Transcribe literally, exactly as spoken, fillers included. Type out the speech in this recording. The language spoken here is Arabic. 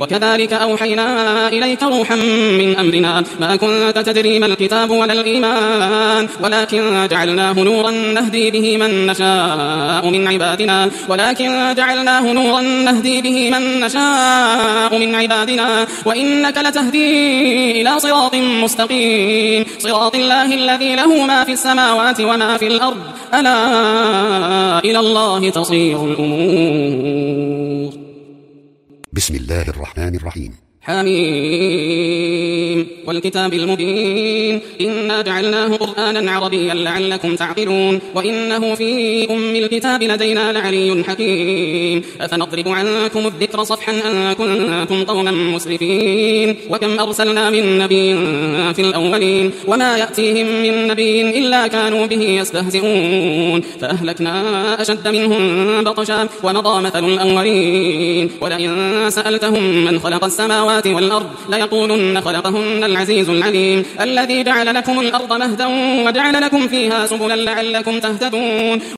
وكذلك أوحينا إليك روحا من أمرنا ما كنت تدري ما الكتاب ولا الإيمان ولكن جعلناه نورا نهدي به من نشاء من عبادنا ولكن جعلناه نورا نهدي به من نشاء من عبادنا وإنك لتهدي إلى صراط مستقيم صراط الله الذي له ما في السماوات وما في الأرض ألا إلى الله تصير الأمور. بسم الله الرحمن الرحيم. حميم والكتاب المبين إنا جعلناه قرآنا عربيا لعلكم تعقلون وإنه في أم الكتاب لدينا لعلي حكيم أفنضرب عنكم الذكر صفحا أن كنتم قوما مسرفين وكم أرسلنا من نبي في الأولين وما يأتيهم من نبي إلا كانوا به يستهزئون فأهلكنا أشد منهم بطشا ومضى مثل الأولين ولئن سألتهم من خلق السماوات والأرض ليقولن خلقهن العزيز العليم الذي جعل لكم الأرض مهدا وجعل لكم فيها سبلا لعلكم تهتدون